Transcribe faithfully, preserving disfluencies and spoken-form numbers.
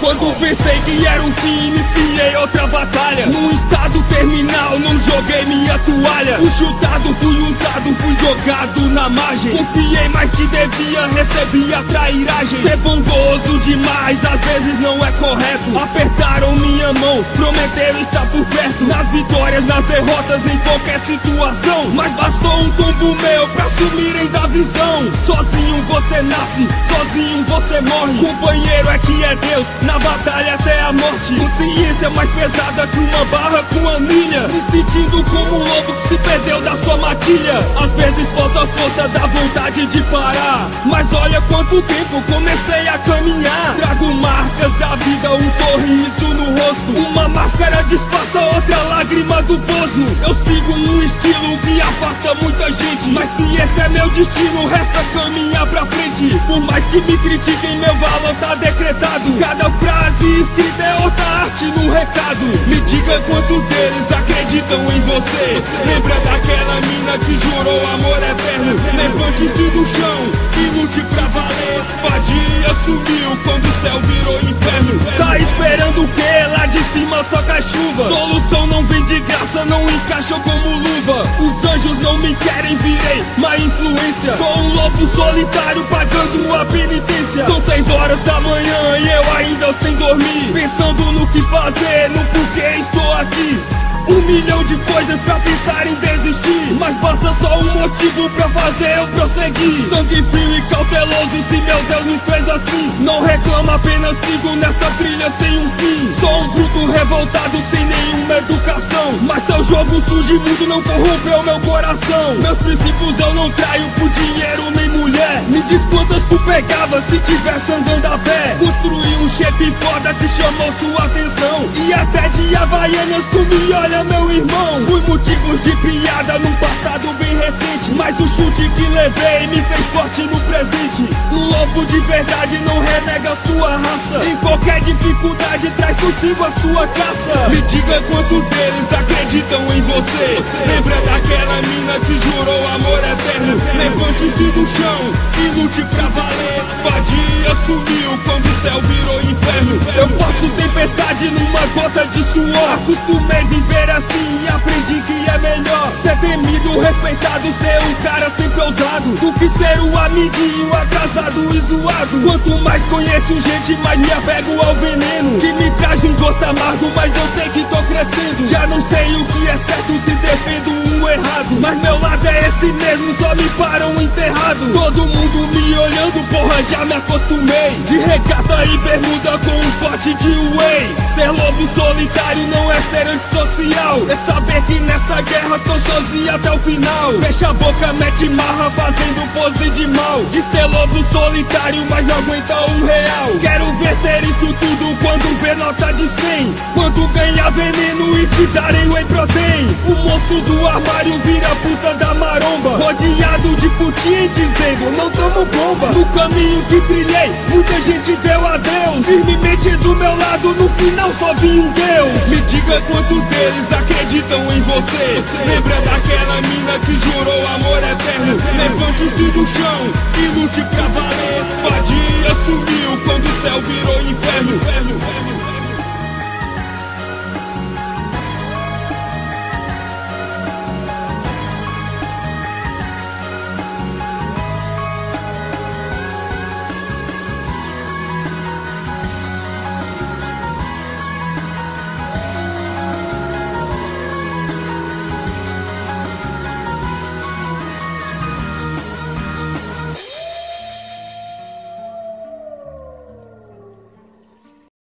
Quando pensei que era o fim, iniciei outra batalha. Num estado terminal, não joguei minha toalha. Fui chutado, fui usado, fui jogado na margem. Confiei mais que devia, recebi a trairagem. Ser bondoso demais, às vezes não é correto. Apertaram minha mão, prometeram estar por perto. Nas vitórias, nas derrotas, em qualquer situação. Mas bastou um tombo meu pra sumirem da visão. Sozinho você nasce, sozinho você morre. Companheiro é que é Deus, na batalha até a morte. Consciência mais pesada que uma barra com anilha. Me sentindo como um lobo que se perdeu da sua matilha. Às vezes falta força, dá vontade de parar. Mas olha quanto tempo comecei a caminhar. Trago marcas da vida, um sorriso no rosto. Uma máscara disfarça outra lágrima do poço. Eu sigo um estilo que afasta muita gente. Mas se esse é meu destino, resta caminhar pra frente. Por mais que me critiquem, meu valor tá decretado. Cada frase escrita é outra arte no recado. Me diga quantos deles acreditam em você. Lembra daquela mina que jurou amor eterno? Levante-se do chão e lute pra valer. Vadia sumiu quando o céu virou inferno. Tá esperando o quê? Lá de cima só cai chuva. Solução não vem de graça, não encaixa como luva. Os anjos não me querem, virei má influência. Sou um lobo solitário pagando a penitência. São seis horas da manhã e eu ainda sem dormir, pensando no que fazer, no porquê estou aqui. Um milhão de coisas pra pensar em desistir, mas basta só um motivo pra fazer eu prosseguir. Sangue frio e cauteloso, se meu Deus me fez assim. Não reclamo, apenas sigo nessa trilha sem um fim. Sou um bruto revoltado sem nenhuma educação, mas seu jogo sujo e mudo não corrompeu meu coração. Meus princípios eu não traio por dinheiro nem mulher. Me diz quantas tu pegava se tivesse andando a pé. Construí um shape foda que chamou sua atenção, e até de Havaianas tu me olha, meu irmão. Fui motivos de piada num passado bem recente, mas o chute que levei me fez forte no presente. Um lobo de verdade não renega sua raça. Em qualquer dificuldade traz consigo a sua caça. Me diga quantos deles acreditam em você. Lembra daquela mina que jurou amor eterno? Levante-se do chão e lute pra valer. Vadia sumiu quando o céu virou inferno. Eu faço tempestade numa gota de suor. Acostumei viver assim e aprendi que é melhor ser temido, respeitado, ser um cara sempre ousado, do que ser o amiguinho atrasado e zoado. Quanto mais conheço gente, mais me apego ao veneno, que me traz um gosto amargo, mas eu sei que tô crescendo. Já não sei o que é certo, se defendo um errado, mas meu lado é esse mesmo, só me param enterrado. Todo mundo me olhando, porra, já me acostumei. De regata e bermuda com um pote de whey. Ser lobo solitário não é ser antissocial, é saber que nessa guerra tô sozinho até o final. Fecha a boca, mete marra, fazendo pose de mal. De ser lobo solitário, mas não aguenta um real. Quero ver ser isso tudo quando vê nota de cem. Quando ganhar veneno e te darem whey protein. O monstro do armário vira puta da maromba, rodeado de putinha dizendo não tomo bomba. No caminho que trilhei, muita gente deu adeus. Firmemente do meu lado, no final só vi um Deus. Me diga quantos deles acreditam em você. Lembra daquela mina que jurou amor eterno? Levante-se do chão e lute pra valer. Vadia sumiu quando o céu virou inferno.